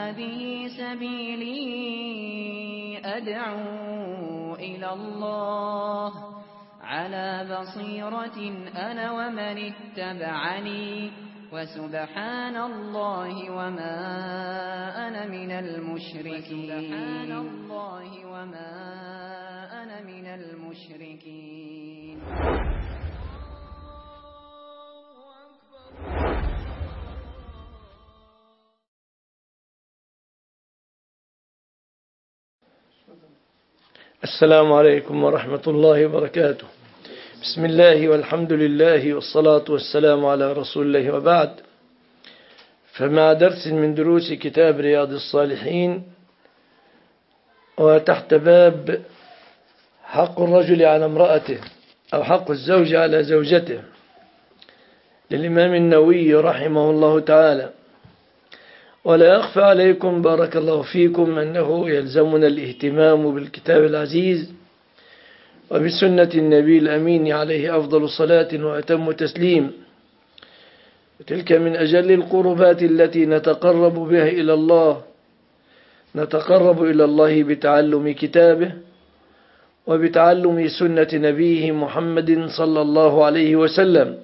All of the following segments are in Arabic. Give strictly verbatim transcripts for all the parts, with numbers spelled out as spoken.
هذه سبيلي أدعو إلى الله على بصيرة أنا ومن اتبعني وسبحان الله وما أنا من المشركين سبحان الله وما أنا من المشركين. السلام عليكم ورحمة الله وبركاته. بسم الله والحمد لله والصلاة والسلام على رسول الله وبعد. فمع درس من دروس كتاب رياض الصالحين وتحت باب حق الرجل على امرأته أو حق الزوج على زوجته للإمام النووي رحمه الله تعالى. ولا يخفى عليكم بارك الله فيكم أنه يلزمنا الاهتمام بالكتاب العزيز وبسنة النبي الأمين عليه أفضل صلاة وأتم تسليم، وتلك من أجل القربات التي نتقرب بها إلى الله. نتقرب إلى الله بتعلم كتابه وبتعلم سنة نبيه محمد صلى الله عليه وسلم،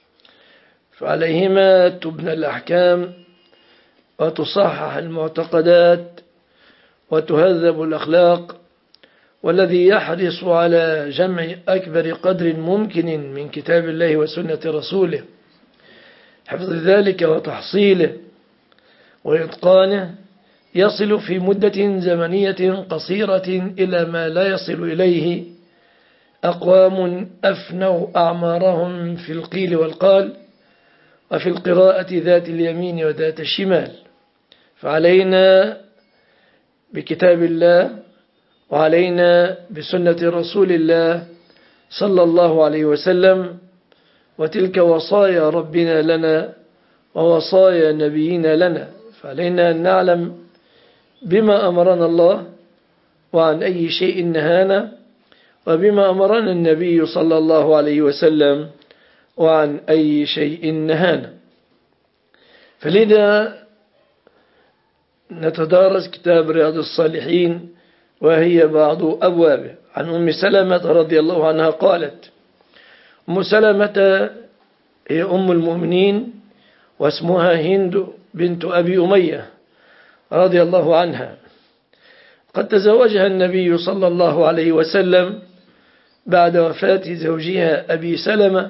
فعليهما تبنى الأحكام وتصحح المعتقدات وتهذب الأخلاق. والذي يحرص على جمع أكبر قدر ممكن من كتاب الله وسنة رسوله، حفظ ذلك وتحصيله وإتقانه، يصل في مدة زمنية قصيرة إلى ما لا يصل إليه أقوام أفنوا أعمارهم في القيل والقال وفي القراءة ذات اليمين وذات الشمال. فعلينا بكتاب الله وعلينا بسنة رسول الله صلى الله عليه وسلم، وتلك وصايا ربنا لنا ووصايا نبينا لنا. فعلينا أن نعلم بما أمرنا الله وعن أي شيء نهانا، وبما أمرنا النبي صلى الله عليه وسلم وعن أي شيء نهانا. فلذا نتدارس كتاب رياض الصالحين وهي بعض أبوابه. عن أم سلمة رضي الله عنها قالت: أم سلمة هي أم المؤمنين واسمها هند بنت أبي أمية رضي الله عنها. قد تزوجها النبي صلى الله عليه وسلم بعد وفاة زوجها أبي سلمة،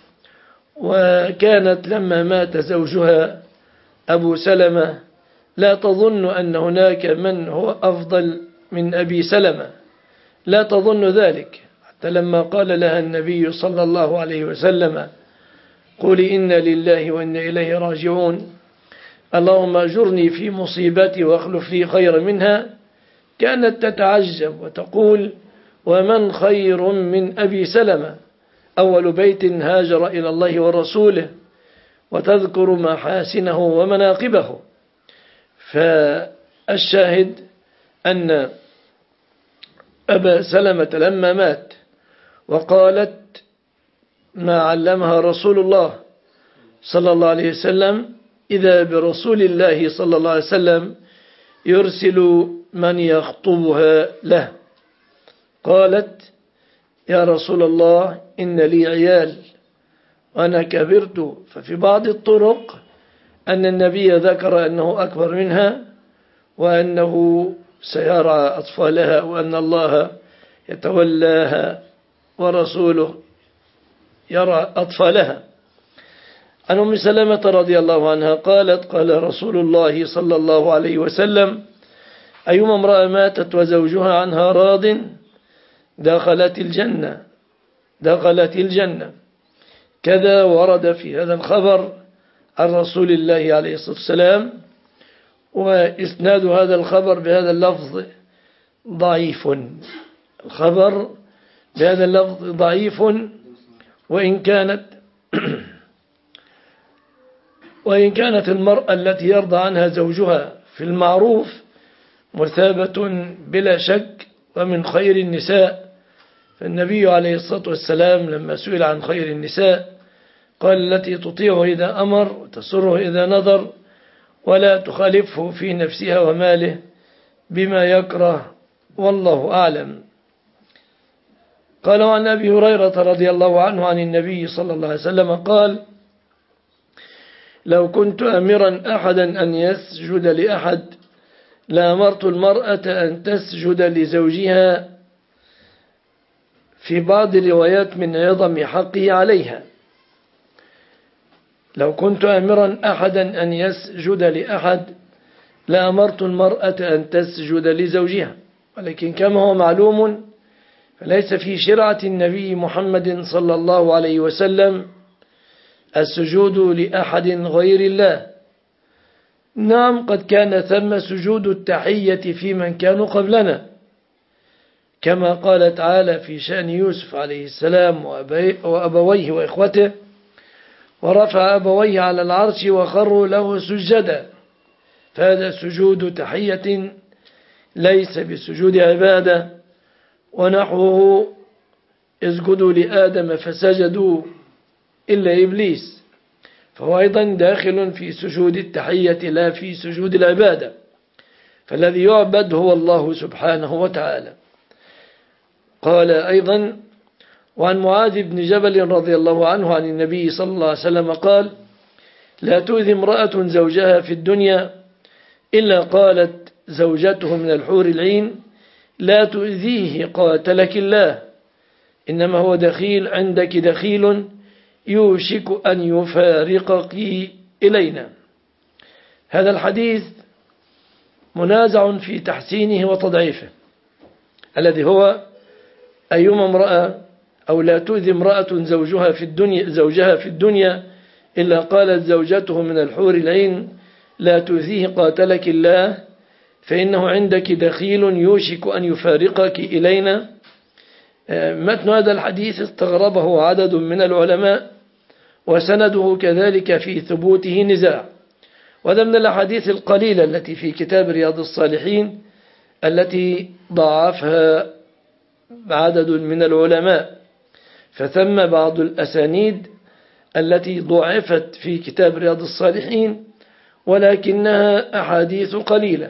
وكانت لما مات زوجها أبو سلمة لا تظن أن هناك من هو أفضل من أبي سلمة، لا تظن ذلك، حتى لما قال لها النبي صلى الله عليه وسلم: قولي إنا لله وإنا إليه راجعون، اللهم أجرني في مصيبتي واخلف لي خيرا منها، كانت تتعجب وتقول: ومن خير من أبي سلمة، أول بيت هاجر إلى الله ورسوله، وتذكر محاسنه ومناقبه. فالشاهد أن أبا سلمة لما مات وقالت ما علمها رسول الله صلى الله عليه وسلم، إذا برسول الله صلى الله عليه وسلم يرسل من يخطبها له. قالت: يا رسول الله إن لي عيال وأنا كبرت. ففي بعض الطرق أن النبي ذكر أنه أكبر منها وأنه سيرعى أطفالها وأن الله يتولاها ورسوله يرى أطفالها. عن أم سلمة رضي الله عنها قالت: قال رسول الله صلى الله عليه وسلم: أيما امرأة ماتت وزوجها عنها راض دخلت الجنة دخلت الجنة. كذا ورد في هذا الخبر عن رسول الله عليه الصلاة والسلام، وإسناد هذا الخبر بهذا اللفظ ضعيف. الخبر بهذا اللفظ ضعيف، وإن كانت وإن كانت المرأة التي يرضى عنها زوجها في المعروف مثابة بلا شك ومن خير النساء. فالنبي عليه الصلاة والسلام لما سئل عن خير النساء قال: التي تطيعه إذا أمر وتسره إذا نظر ولا تخالفه في نفسها وماله بما يكره، والله أعلم. قال عن أبي هريرة رضي الله عنه عن النبي صلى الله عليه وسلم قال: لو كنت أمرا أحدا أن يسجد لأحد لأمرت المرأة أن تسجد لزوجها، في بعض الروايات من عظم حقه عليها. لو كنت أمرا أحدا أن يسجد لأحد لأمرت المرأة أن تسجد لزوجها، ولكن كما هو معلوم فليس في شرعة النبي محمد صلى الله عليه وسلم السجود لأحد غير الله. نعم، قد كان ثم سجود التحية في من كانوا قبلنا، كما قال تعالى في شأن يوسف عليه السلام وأبويه وإخوته: ورفع أبويه على العرش وخروا له سجدا. فهذا سجود تحية ليس بسجود عبادة. ونحوه: اسجدوا لآدم فسجدوا إلا إبليس، فهو أيضا داخل في سجود التحية لا في سجود العبادة، فالذي يعبد هو الله سبحانه وتعالى. قال أيضا: وعن معاذ بن جبل رضي الله عنه عن النبي صلى الله عليه وسلم قال: لا تؤذي امرأة زوجها في الدنيا إلا قالت زوجته من الحور العين: لا تؤذيه قاتلك الله، إنما هو دخيل عندك دخيل يوشك أن يفارقك إلينا. هذا الحديث منازع في تحسينه وتضعيفه، الذي هو: أيما امرأة أو لا تؤذي امرأة زوجها في الدنيا زوجها في الدنيا إلا قالت زوجته من الحور العين: لا تؤذيه قاتلك الله، فإنه عندك دخيل يوشك أن يفارقك إلينا. متن هذا الحديث استغربه عدد من العلماء، وسنده كذلك في ثبوته نزاع، وهذا من الأحاديث القليلة التي في كتاب رياض الصالحين التي ضعفها عدد من العلماء. فثم بعض الأسانيد التي ضعفت في كتاب رياض الصالحين، ولكنها أحاديث قليلة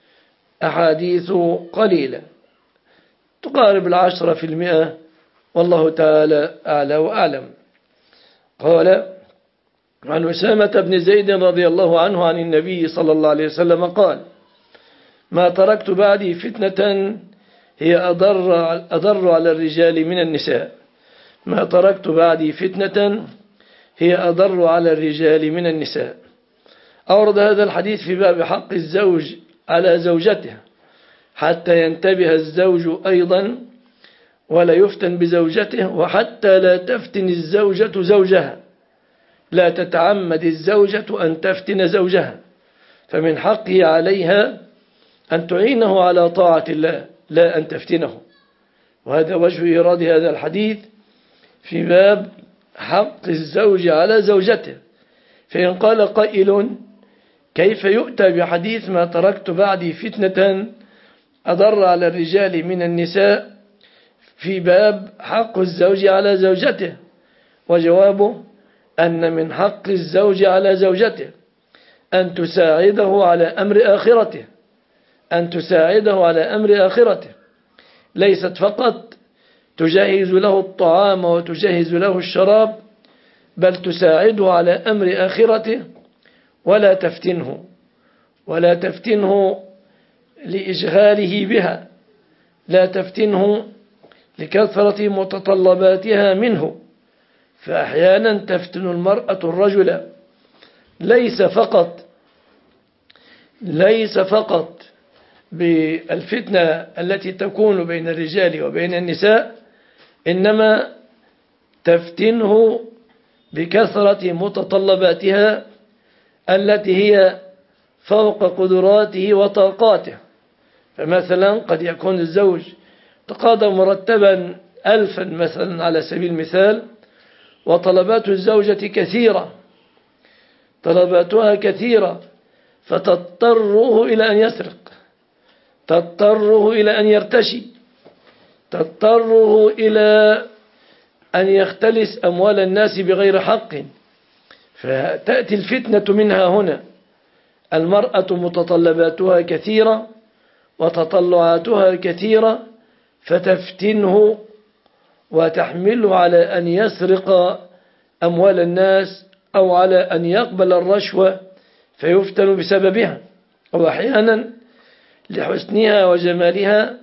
أحاديث قليلة تقارب العشرة في المئة، والله تعالى أعلى وأعلم. قال: عن أسامة بن زيد رضي الله عنه عن النبي صلى الله عليه وسلم قال: ما تركت بعدي فتنة هي أضر, أضر على الرجال من النساء ما تركت بعدي فتنة هي أضر على الرجال من النساء. أورد هذا الحديث في باب حق الزوج على زوجته، حتى ينتبه الزوج أيضا ولا يفتن بزوجته، وحتى لا تفتن الزوجة زوجها، لا تتعمد الزوجة أن تفتن زوجها، فمن حقه عليها أن تعينه على طاعة الله لا أن تفتنه. وهذا وجه إيراد هذا الحديث في باب حق الزوج على زوجته. فإن قال قائل: كيف يؤتى بحديث ما تركت بعدي فتنة أضر على الرجال من النساء في باب حق الزوج على زوجته؟ وجوابه أن من حق الزوج على زوجته أن تساعده على أمر آخرته أن تساعده على أمر آخرته ليست فقط تجهز له الطعام وتجهز له الشراب، بل تساعده على أمر آخرته، ولا تفتنه ولا تفتنه لإشغاله بها، لا تفتنه لكثرة متطلباتها منه. فأحيانا تفتن المرأة الرجل ليس فقط ليس فقط بالفتنة التي تكون بين الرجال وبين النساء، إنما تفتنه بكثرة متطلباتها التي هي فوق قدراته وطاقاته. فمثلا قد يكون الزوج تقاضى مرتبا ألفا مثلا على سبيل المثال، وطلبات الزوجة كثيرة طلباتها كثيرة فتضطره إلى أن يسرق، تضطره إلى أن يرتشي، تضطره إلى أن يختلس أموال الناس بغير حق. فتأتي الفتنة منها هنا المرأة متطلباتها كثيرة وتطلعاتها كثيرة، فتفتنه وتحمله على أن يسرق أموال الناس أو على أن يقبل الرشوة فيفتن بسببها، أو أحيانا لحسنها وجمالها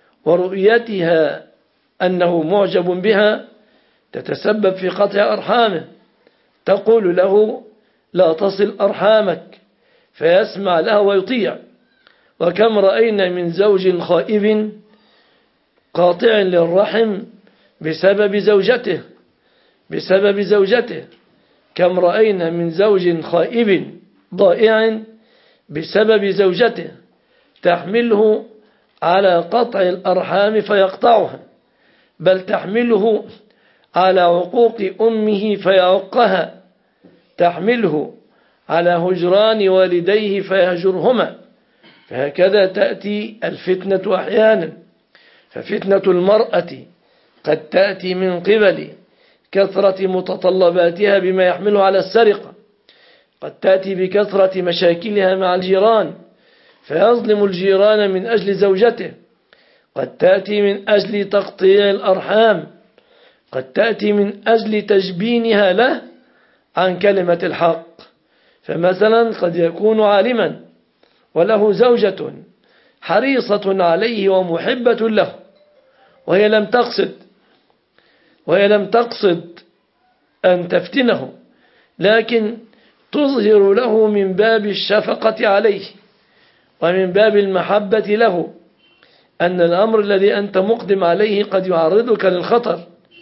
ورؤيتها أنه معجب بها تتسبب في قطع أرحامه، تقول له لا تصل أرحامك فيسمع لها ويطيع. وكم رأينا من زوج خائب قاطع للرحم بسبب زوجته بسبب زوجته كم رأينا من زوج خائب ضائع بسبب زوجته تحمله على قطع الأرحام فيقطعها، بل تحمله على عقوق أمه فيعقها، تحمله على هجران والديه فيهجرهما. فهكذا تأتي الفتنة أحيانا. ففتنة المرأة قد تأتي من قبل كثرة متطلباتها بما يحملها على السرقة، قد تأتي بكثرة مشاكلها مع الجيران فيظلم الجيران من أجل زوجته، قد تأتي من أجل تقطيع الأرحام، قد تأتي من أجل تجبينها له عن كلمة الحق. فمثلا قد يكون عالما وله زوجة حريصة عليه ومحبة له، وهي لم تقصد وهي لم تقصد أن تفتنه، لكن تظهر له من باب الشفقة عليه ومن باب المحبة له أن الأمر الذي أنت مقدم عليه قد يعرضك للخطر،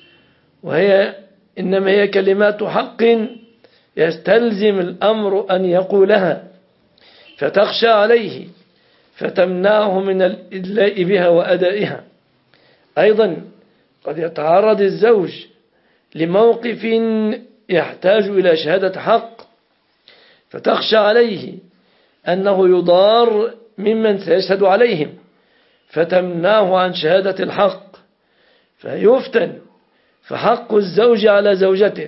وهي إنما هي كلمات حق يستلزم الأمر أن يقولها، فتخشى عليه فتمنعه من الإدلاء بها وأدائها. أيضا قد يتعرض الزوج لموقف يحتاج إلى شهادة حق، فتخشى عليه أنه يضار ممن سيشهد عليهم فتمنعه عن شهادة الحق فيفتن. فحق الزوج على زوجته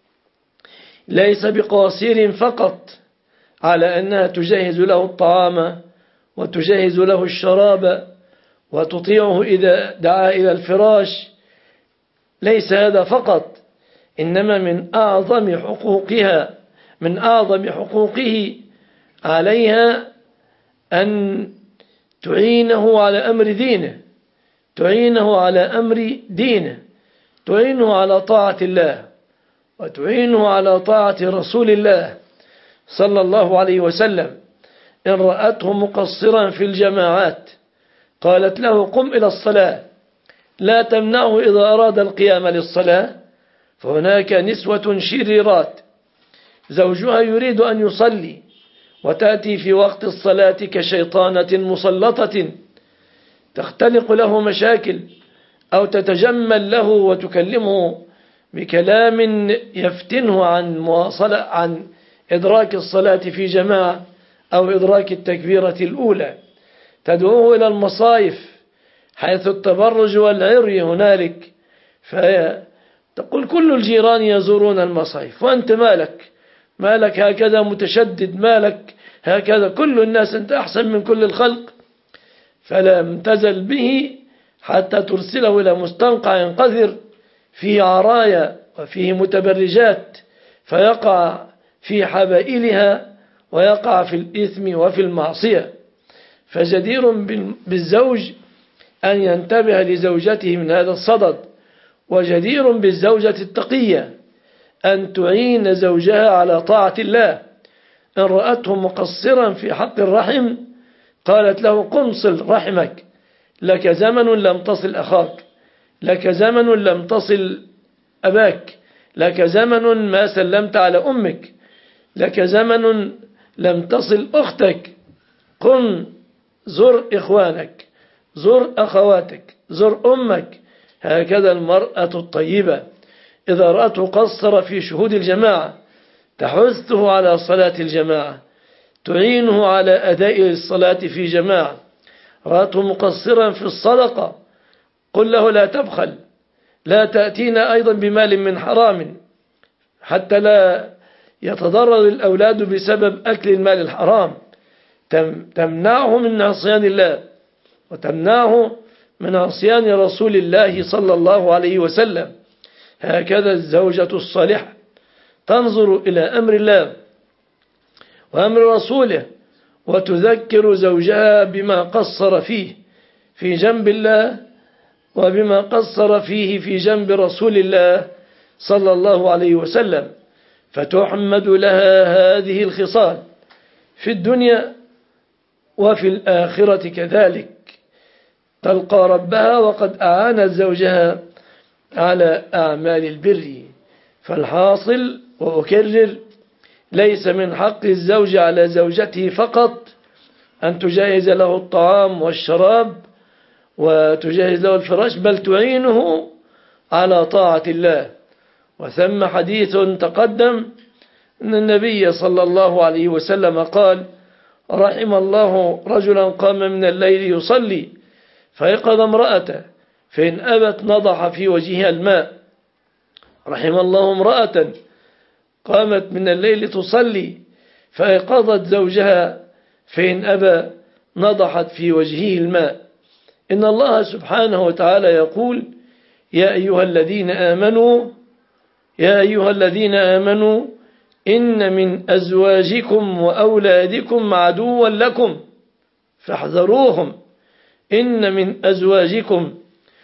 ليس بقاصر فقط على أنها تجهز له الطعام وتجهز له الشراب وتطيعه إذا دعا إلى الفراش، ليس هذا فقط، إنما من أعظم حقوقها من أعظم حقوقه عليها أن تعينه على أمر دينه تعينه على أمر دينه تعينه على طاعة الله وتعينه على طاعة رسول الله صلى الله عليه وسلم. إن رأته مقصرا في الجماعات قالت له قم إلى الصلاة، لا تمنعه إذا أراد القيام للصلاة، فهناك نسوة شريرات زوجها يريد أن يصلي وتأتي في وقت الصلاة كشيطانة مسلطة تختلق له مشاكل أو تتجمل له وتكلمه بكلام يفتنه عن مواصلة عن إدراك الصلاة في جماعة أو إدراك التكبيرة الأولى، تدعوه إلى المصايف حيث التبرج والعري هنالك، فتقول كل الجيران يزورون المصايف وأنت مالك مالك هكذا متشدد، مالك هكذا كل الناس أنت أحسن من كل الخلق. فلم تزل به حتى ترسله إلى مستنقع قذر فيه عرايا وفيه متبرجات فيقع في حبائلها ويقع في الإثم وفي المعصية. فجدير بالزوج أن ينتبه لزوجته من هذا الصدد، وجدير بالزوجة التقية أن تعين زوجها على طاعة الله. إن رأته مقصرا في حق الرحم قالت له قم صل رحمك، لك زمن لم تصل أخاك، لك زمن لم تصل أباك، لك زمن ما سلمت على أمك، لك زمن لم تصل أختك، قم زر إخوانك، زر أخواتك، زر أمك. هكذا المرأة الطيبة إذا رأته قصر في شهود الجماعة تحثه على صلاة الجماعة، تعينه على أداء الصلاة في جماعة. رأته مقصرا في الصدقة قل له لا تبخل، لا تأتينا أيضا بمال من حرام حتى لا يتضرر الأولاد بسبب أكل المال الحرام. تمنعه من عصيان الله وتمنعه من عصيان رسول الله صلى الله عليه وسلم. هكذا الزوجة الصالحة تنظر إلى أمر الله وأمر رسوله وتذكر زوجها بما قصر فيه في جنب الله وبما قصر فيه في جنب رسول الله صلى الله عليه وسلم، فتحمد لها هذه الخصال في الدنيا وفي الآخرة كذلك. تلقى ربها وقد أعانت زوجها على أعمال البر. فالحاصل وأكرر، ليس من حق الزوج على زوجته فقط أن تجهز له الطعام والشراب وتجهز له الفراش، بل تعينه على طاعة الله. وثم حديث تقدم أن النبي صلى الله عليه وسلم قال: رحم الله رجلا قام من الليل يصلي فيقظ امرأته فإن أبت نضح في وجهها الماء. رحم الله امرأة قامت من الليل تصلي فأيقظت زوجها فإن أبى نضحت في وجهه الماء. إن الله سبحانه وتعالى يقول: يا أيها الذين آمنوا يا أيها الذين آمنوا إن من أزواجكم وأولادكم عدوا لكم فاحذروهم إن من أزواجكم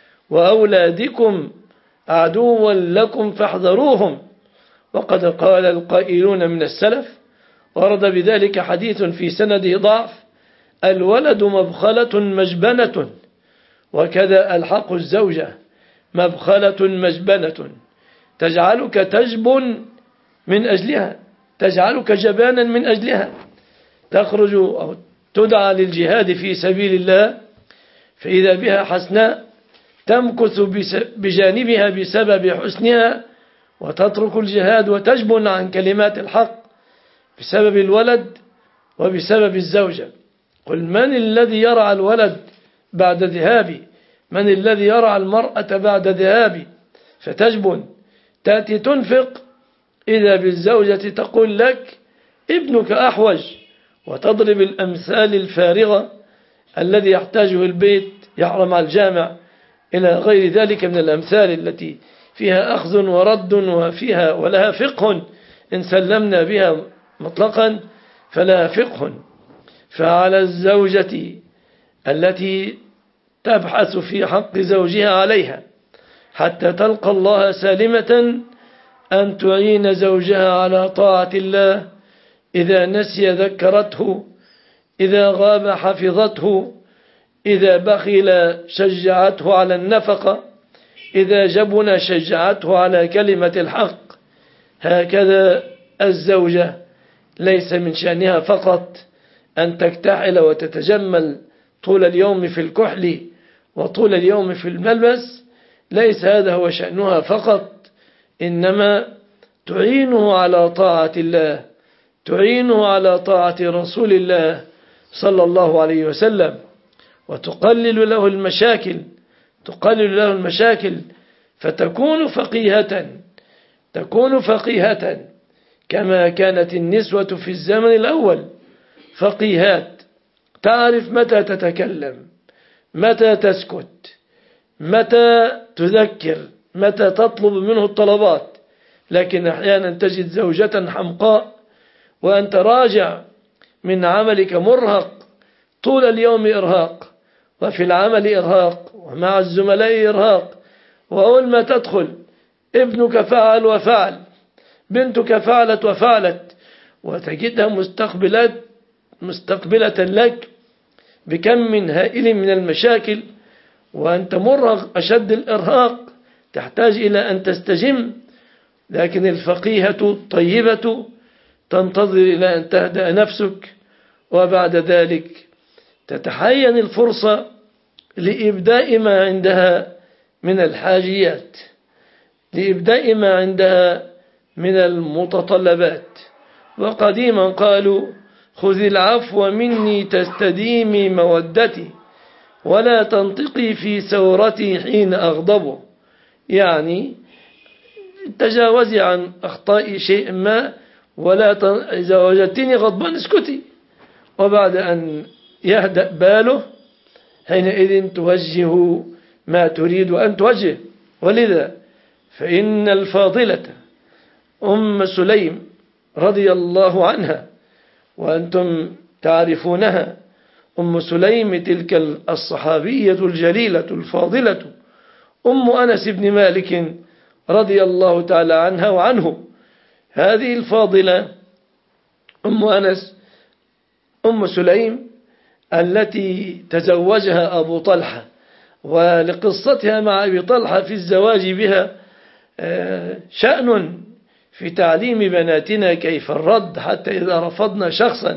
وأولادكم عدوا لكم فاحذروهم. وقد قال القائلون من السلف، ورد بذلك حديث في سنده ضعف: الولد مبخلة مجبنة. وكذا الحق الزوجة مبخلة مجبنة تجعلك تجبن من أجلها، تجعلك جبانا من أجلها. تخرج أو تدعى للجهاد في سبيل الله فإذا بها حسناء تمكث بجانبها بسبب حسنها وتترك الجهاد وتجبن عن كلمات الحق بسبب الولد وبسبب الزوجة. قل من الذي يرعى الولد بعد ذهابي؟ من الذي يرعى المرأة بعد ذهابي؟ فتجبن، تأتي تنفق إذا بالزوجة تقول لك ابنك أحوج، وتضرب الأمثال الفارغة الذي يحتاجه البيت يحرم على الجامع إلى غير ذلك من الأمثال التي فيها أخذ ورد وفيها ولها فقه إن سلمنا بها مطلقا فلها فقه. فعلى الزوجة التي تبحث في حق زوجها عليها حتى تلقى الله سالمة أن تعين زوجها على طاعة الله، إذا نسي ذكرته، إذا غاب حفظته، إذا بخل شجعته على النفقة، إذا جبن شجعته على كلمة الحق. هكذا الزوجة ليس من شأنها فقط أن تكتحل وتتجمل طول اليوم في الكحل وطول اليوم في الملبس، ليس هذا هو شأنها فقط، إنما تعينه على طاعة الله، تعينه على طاعة رسول الله صلى الله عليه وسلم، وتقلل له المشاكل تقلل له المشاكل فتكون فقيهة تكون فقيهة كما كانت النسوة في الزمن الأول فقيهات، تعرف متى تتكلم، متى تسكت، متى تذكر، متى تطلب منه الطلبات. لكن أحيانا تجد زوجة حمقاء وأنت راجع من عملك مرهق، طول اليوم إرهاق، وفي العمل إرهاق، ومع الزملاء إرهاق، وأول ما تدخل ابنك فعل وفعل، بنتك فعلت وفعلت، وتجدها مستقبلات مستقبلة لك بكم من هائل من المشاكل، وأنت مرهق أشد الإرهاق، تحتاج إلى أن تستجم. لكن الفقيهة الطيبة تنتظر إلى أن تهدأ نفسك، وبعد ذلك تتحين الفرصة لإبداء ما عندها من الحاجيات، لإبداء ما عندها من المتطلبات. وقديما قالوا: خذ العفو مني تستديمي مودتي ولا تنطقي في ثورتي حين أغضبه. يعني تجاوزي عن أخطاء شيء ما، ولا إذا وجدتني غضبان اسكتي، وبعد أن يهدأ باله حينئذ توجه ما تريد أن توجه. ولذا فإن الفاضلة أم سليم رضي الله عنها، وأنتم تعرفونها، أم سليم تلك الصحابية الجليلة الفاضلة أم أنس بن مالك رضي الله تعالى عنها وعنه. هذه الفاضلة أم أنس أم سليم التي تزوجها أبو طلحة، ولقصتها مع أبي طلحة في الزواج بها شأن في تعليم بناتنا كيف الرد، حتى إذا رفضنا شخصا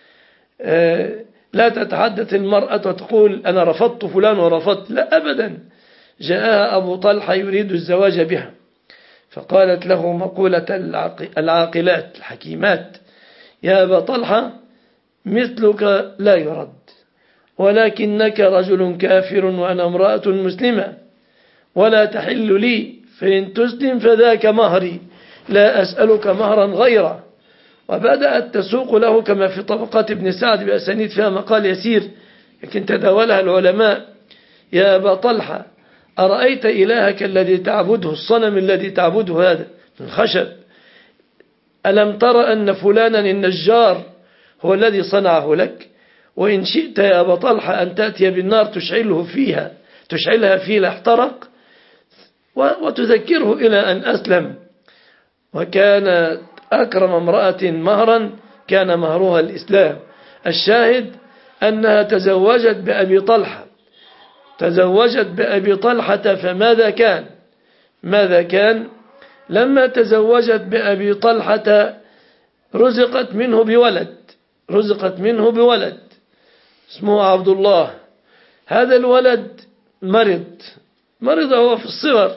لا تتحدث المرأة وتقول أنا رفضت فلان ورفضت، لا أبدا. جاءها أبو طلحة يريد الزواج بها، فقالت له مقولة العاقلات الحكيمات: يا أبا طلحة مثلك لا يرد، ولكنك رجل كافر وأنا امرأة مسلمة، ولا تحل لي، فإن تسلم فذاك مهري، لا أسألك مهرا غيره. وبدأت تسوق له كما في طبقات ابن سعد بأسانيد فيها مقال يسير لكن تداولها العلماء: يا أبا طلحة أرأيت إلهك الذي تعبده، الصنم الذي تعبده هذا من خشب، ألم ترى أن فلانا النجار هو الذي صنعه لك؟ وإن شئت يا أبا طلحة أن تأتي بالنار تشعله فيها تشعلها فيه لاحترق، وتذكره إلى أن أسلم. وكان أكرم امرأة مهرا كان مهرها الإسلام. الشاهد أنها تزوجت بأبي طلحة تزوجت بأبي طلحة فماذا كان ماذا كان لما تزوجت بأبي طلحة رزقت منه بولد رزقت منه بولد اسمه عبد الله. هذا الولد مرض مرض هو في الصغر،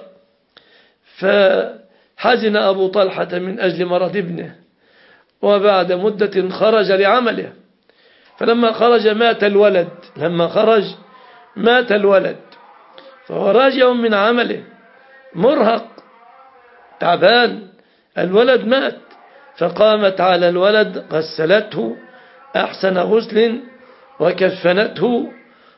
فحزن أبو طلحة من أجل مرض ابنه، وبعد مدة خرج لعمله، فلما خرج مات الولد لما خرج مات الولد فهو راجع من عمله مرهق تعبان، الولد مات، فقامت على الولد غسلته أحسن غسل وكفنته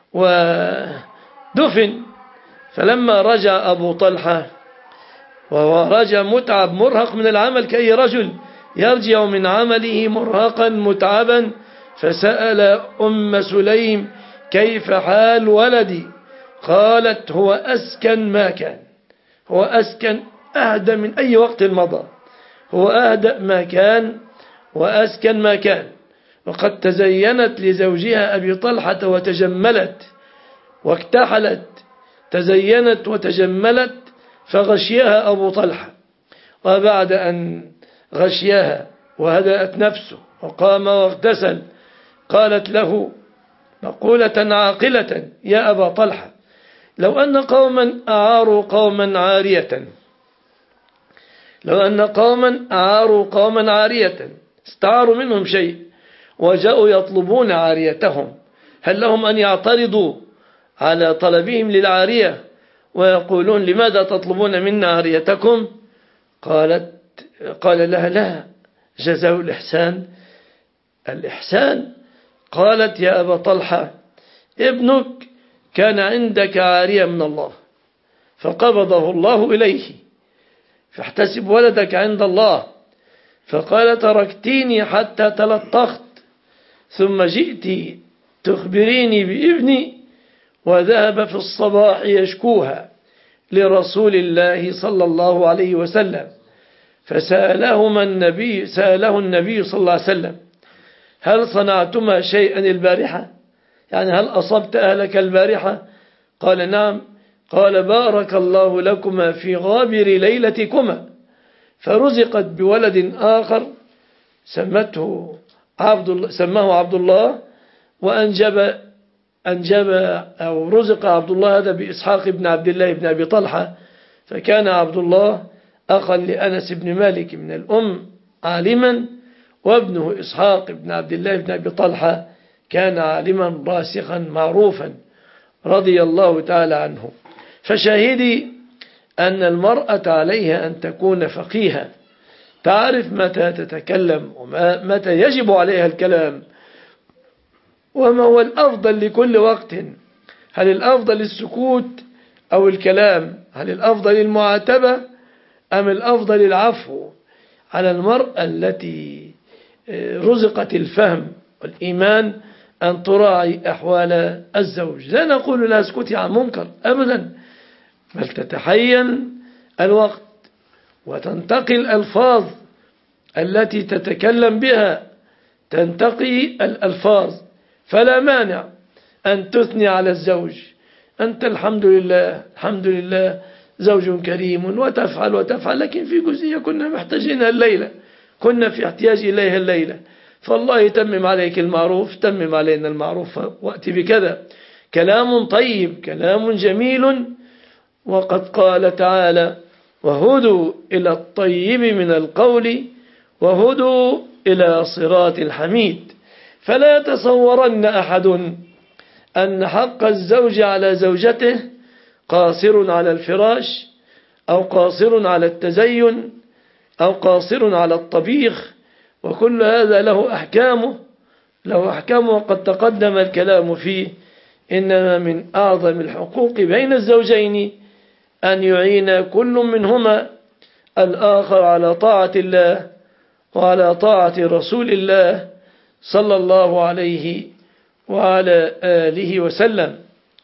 ودفن. فلما رجع أبو طلحة وهو رجع متعب مرهق من العمل كأي رجل يرجع من عمله مرهقا متعبا، فسأل أم سليم: كيف حال ولدي؟ قالت: هو أسكن ما كان هو أسكن أهدى من أي وقت مضى هو أهدأ ما كان وأسكن ما كان. وقد تزينت لزوجها أبي طلحة وتجملت واكتحلت، تزينت وتجملت فغشيها أبو طلحة، وبعد أن غشيها وهدأت نفسه وقام واغتسل قالت له مقولة عاقلة: يا أبا طلحة، لو أن قوما أعاروا قوما عارية لو أن قوما أعاروا قوما عارية استعاروا منهم شيء وجاءوا يطلبون عاريتهم، هل لهم أن يعترضوا على طلبهم للعارية ويقولون: لماذا تطلبون منا عاريتكم؟ قالت قال لها: لا، جزاء الإحسان الإحسان. قالت: يا أبا طلحة، ابنك كان عندك عارية من الله فقبضه الله إليه، فاحتسب ولدك عند الله. فقال: تركتيني حتى تلطخت ثم جئت تخبريني بابني، وذهب في الصباح يشكوها لرسول الله صلى الله عليه وسلم، فسألهما النبي سأله النبي صلى الله عليه وسلم: هل صنعتما شيئا البارحة؟ يعني هل أصبت أهلك البارحة؟ قال: نعم. قال: بارك الله لكما في غابر ليلتكما. فرزقت بولد آخر سمته عبد الله سماه عبد الله، وأنجب أنجب أو رزق عبد الله هذا بإسحاق بن عبد الله بن أبي طلحة، فكان عبد الله أخا لأنس بن مالك من الأم عالما، وابنه إسحاق بن عبد الله بن أبي طلحة كان عالما راسخا معروفا رضي الله تعالى عنه. فشاهدي أن المرأة عليها أن تكون فقيها، تعرف متى تتكلم ومتى يجب عليها الكلام، وما هو الأفضل لكل وقت؟ هل الأفضل السكوت أو الكلام؟ هل الأفضل المعاتبة أم الأفضل العفو على المرأة التي رزقت الفهم والإيمان أن تراعي أحوال الزوج؟ لا نقول لا اسكتي عن منكر أبدا، بل تتحين الوقت وتنتقي الألفاظ التي تتكلم بها، تنتقي الألفاظ. فلا مانع أن تثني على الزوج، أنت الحمد لله الحمد لله زوج كريم، وتفعل وتفعل، لكن في جزئية كنا محتاجينها الليلة، كنا في احتياج إليها الليلة، فالله يتمم عليك المعروف، تمم علينا المعروف وأتي بكذا. كلام طيب، كلام جميل. وقد قال تعالى: وهدوا إلى الطيب من القول وهدوا إلى صراط الحميد. فلا يتصورن أحد أن حق الزوج على زوجته قاصر على الفراش، أو قاصر على التزين، أو قاصر على الطبيخ، وكل هذا له أحكامه له أحكامه وقد تقدم الكلام فيه. إنما من أعظم الحقوق بين الزوجين أن يعين كل منهما الآخر على طاعة الله وعلى طاعة رسول الله صلى الله عليه وعلى آله وسلم.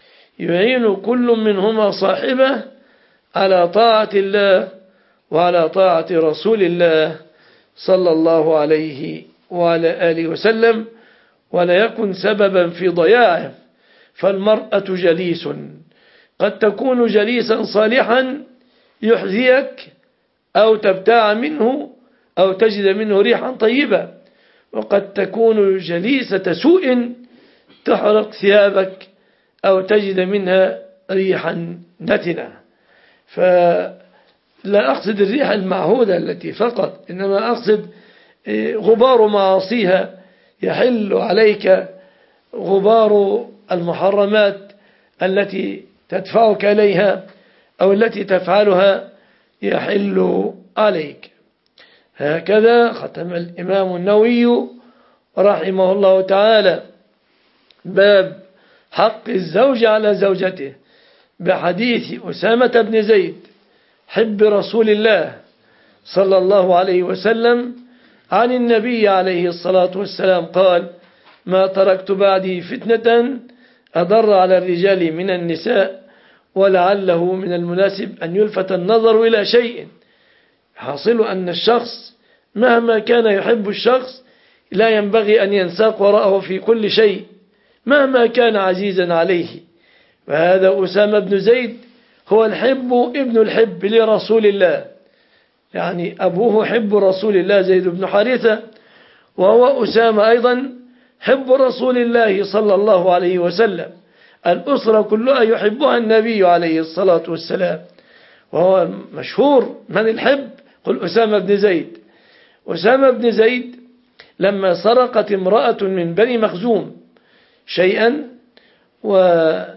يعين كل منهما صاحبه على طاعة الله وعلى طاعة رسول الله صلى الله عليه وعلى آله وسلم، ولا يكن سببا في ضياعه. فالمرأة جليس، قد تكون جليسا صالحا يحذيك أو تبتاع منه أو تجد منه ريحا طيبة، وقد تكون جليسة سوء تحرق ثيابك أو تجد منها ريحا نتنة. فلا أقصد الريحة المعهودة التي فقط، إنما أقصد غبار معاصيها يحل عليك، غبار المحرمات التي تدفعك إليها أو التي تفعلها يحل عليك. هكذا ختم الإمام النووي رحمه الله تعالى باب حق الزوج على زوجته بحديث أسامة بن زيد حب رسول الله صلى الله عليه وسلم عن النبي عليه الصلاة والسلام قال: ما تركت بعدي فتنة أضر على الرجال من النساء، ولعله من المناسب أن يلفت النظر إلى شيء. حاصل أن الشخص مهما كان يحب الشخص لا ينبغي أن ينساق وراءه في كل شيء مهما كان عزيزا عليه. وهذا أسامة بن زيد هو الحب ابن الحب لرسول الله، يعني أبوه حب رسول الله زيد بن حارثة، وهو أسامة أيضا حب رسول الله صلى الله عليه وسلم. الأسرة كلها يحبها النبي عليه الصلاة والسلام، وهو مشهور من الحب، قل أسامة بن زيد. أسامة بن زيد لما سرقت امرأة من بني مخزوم شيئا وكانت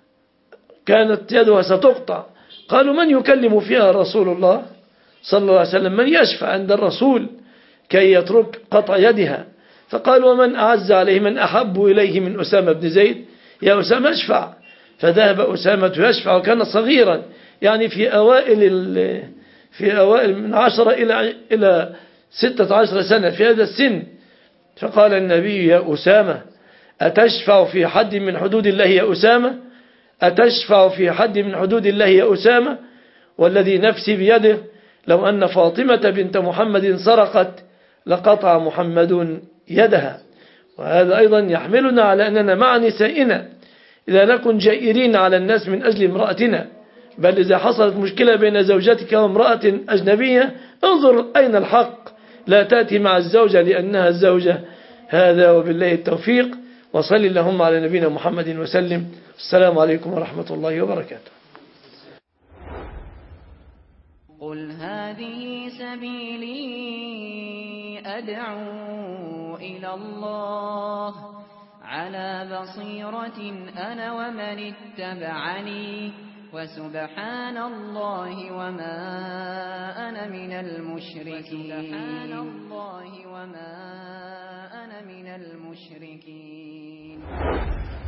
يدها ستقطع، قالوا: من يكلم فيها رسول الله صلى الله عليه وسلم؟ من يشفع عند الرسول كي يترك قطع يدها؟ فقال: ومن أعز عليه، من أحب إليه من أسامة بن زيد؟ يا أسامة اشفع. فذهب أسامة يشفع، وكان صغيرا، يعني في أوائل في أوائل من عشرة إلى إلى ستة عشر سنة، في هذا السن. فقال النبي: يا أسامة أتشفع في حد من حدود الله يا أسامة؟ أتشفع في حد من حدود الله يا أسامة؟ والذي نفسي بيده لو أن فاطمة بنت محمد سرقت لقطع محمد يدها. وهذا أيضا يحملنا على أننا مع نسائنا إذا نكن جائرين على الناس من أجل امرأتنا، بل إذا حصلت مشكلة بين زوجتك وامرأة أجنبية انظر أين الحق، لا تأتي مع الزوجة لأنها الزوجة. هذا وبالله التوفيق، وصل اللهم على نبينا محمد وسلم. السلام عليكم ورحمة الله وبركاته. قل هذه سبيلي أدعو إلى الله على بصيرة أنا ومن اتبعني وسبحان الله وما أنا من المشركين. المشركين